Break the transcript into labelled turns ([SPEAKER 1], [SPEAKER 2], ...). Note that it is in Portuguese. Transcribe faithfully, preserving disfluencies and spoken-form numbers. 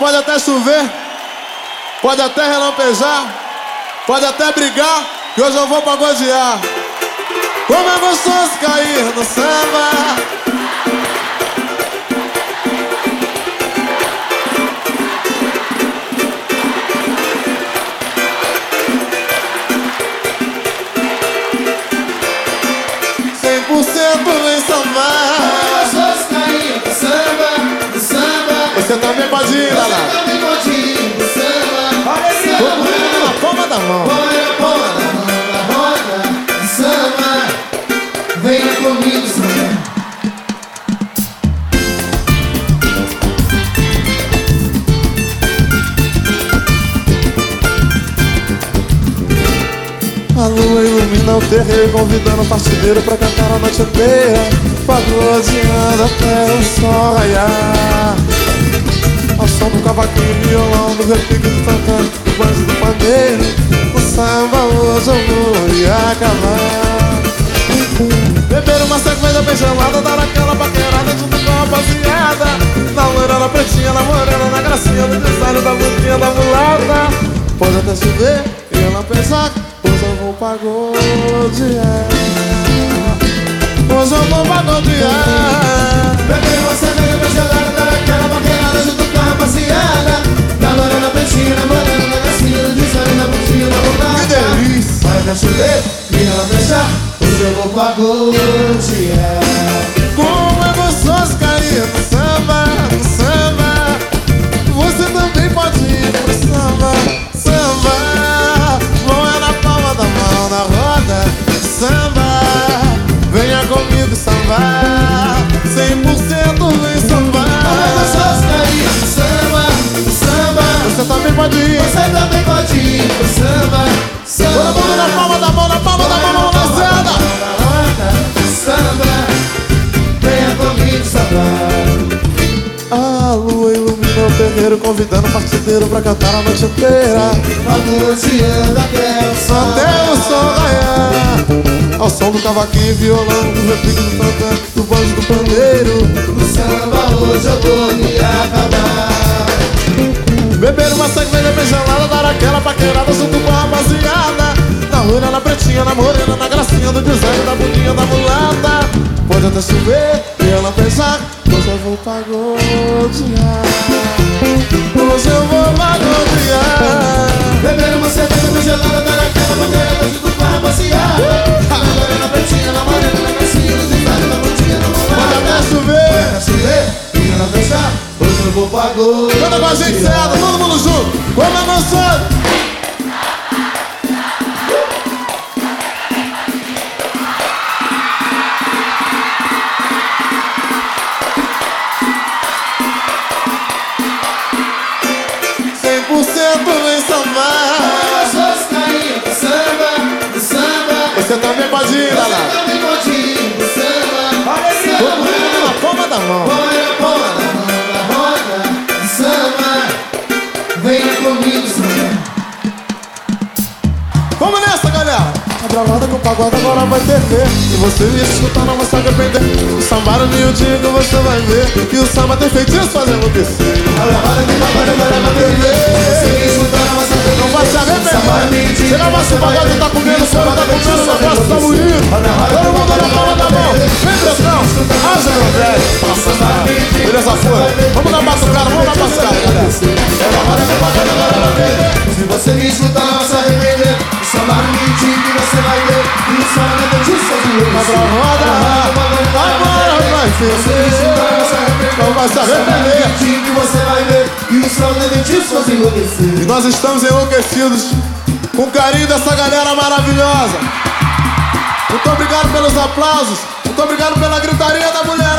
[SPEAKER 1] pode até chover, pode até relampejar, pode até brigar, que hoje eu vou pagodear. Como é gostoso cair no samba. cem por cento em samba.
[SPEAKER 2] Gostoso cair no samba, no samba.
[SPEAKER 1] Você também pode ir, Lala.
[SPEAKER 2] Você também pode ir no samba.
[SPEAKER 1] Olha aí, todo mundo na palma da mão.
[SPEAKER 2] Põe a palma da mão na roda de samba. Venha comigo, samba.
[SPEAKER 1] A lua ilumina o terreiro, convidando o partideiro pra cantar a noite inteira, pagodeando até o sol raiar. Ao som do cavaquinho e violão, do repique do tantã, do banjo do pandeiro, o samba hoje eu vou acabar. Beber uma cerveja bem gelada, dar aquela paquerada junto com a rapaziada, na loira, na pretinha, na morena, na gracinha, no design da bundinha da mulata. Pode até chover e ela pensar, hoje eu vou pagodear. Hoje eu vou pagodear.
[SPEAKER 2] Beber uma cerveja bem gelada, dar aquela paquerada junto com a rapaziada, na loira, na pretinha, na morena, na gracinha, no design da bundinha da mulata.
[SPEAKER 1] Que delícia!
[SPEAKER 2] Vai até chover e ela fechar, hoje eu vou pagodear.
[SPEAKER 1] Como é gostoso cair no samba, no samba. Você também pode ir pro samba, samba. Mão é na palma da mão, na roda, samba. Venha comigo sambar, cem por cento vem sambar.
[SPEAKER 2] Como é gostoso cair no samba, no samba.
[SPEAKER 1] Você também pode ir.
[SPEAKER 2] Você também pode ir pro samba, samba.
[SPEAKER 1] Todo mundo na palma da mão, na palma da mão, mão na seda.
[SPEAKER 2] Samba, venha comigo sambar.
[SPEAKER 1] A lua ilumina o terreiro, convidando o partideiro pra cantar a noite inteira,
[SPEAKER 2] Pagodeando até o sol
[SPEAKER 1] até o sol raiar. Ao som do cavaquinho e violão, do repique do tantã, do banjo do pandeiro,
[SPEAKER 2] no samba hoje eu vou me acabar.
[SPEAKER 1] beber uma cerveja bem gelada, dar aquela paquerada junto com a rapaziada, na loira, na pretinha, na morena, na gracinha, do design da bundinha da mulata. Pode até chover e ela pensar, hoje eu vou pagodear. Hoje eu vou pagodear.
[SPEAKER 2] Beber uma cerveja bem gelada, dar aquela paquerada junto com a rapaziada, na loira, na pretinha, na morena, na gracinha, no design da bundinha da mulata.
[SPEAKER 1] Pode até chover.
[SPEAKER 2] Vai até chover e ela fechar, hoje eu vou pagodear.
[SPEAKER 1] Canta com a gente, Seda, todo mundo junto. Como é gostoso. cem por cento vem sambar.
[SPEAKER 2] Gostoso cair no samba, no samba.
[SPEAKER 1] Você também pode ir,
[SPEAKER 2] Você
[SPEAKER 1] Lala.
[SPEAKER 2] também pode ir no samba.
[SPEAKER 1] Olha aí, todo mundo na palma da mão.
[SPEAKER 2] Põe a palma da mão na roda de samba. Venha comigo, samba.
[SPEAKER 1] Vamos nessa, galera. Abra a roda que o pagode agora vai ter ver. E você me escutar não vai se arrepender. O samba no miudinho você vai ver que o samba tem feitiço fazendo descer.
[SPEAKER 2] Olha a roda que o pagode agora vai ter ver. Você me escutar não vai se arrepender.
[SPEAKER 1] Não vai se arrepender. Chega mais que o pagode tá comendo, o samba tá comendo, o negócio tá bonito. Todo mundo na palma da mão. Vem, pressão. Haja, meu velho. Beleza, foi. Vamos na batucada, vamos na batucada, galera.
[SPEAKER 2] Olha a roda que o pagode agora vai ter ver. Se você me escutar não vai se arrepender. O samba no miudinho que você vai ver. E o samba não tem disso de luz.
[SPEAKER 1] Abra a roda. Agora vai ser.
[SPEAKER 2] Você me escutar não vai se arrepender.
[SPEAKER 1] Não vai se arrepender.
[SPEAKER 2] Que você vai ver e o sol de dentistas faz enlouquecer.
[SPEAKER 1] E nós estamos enlouquecidos com o carinho dessa galera maravilhosa. Muito obrigado pelos aplausos. Muito obrigado pela gritaria da mulher.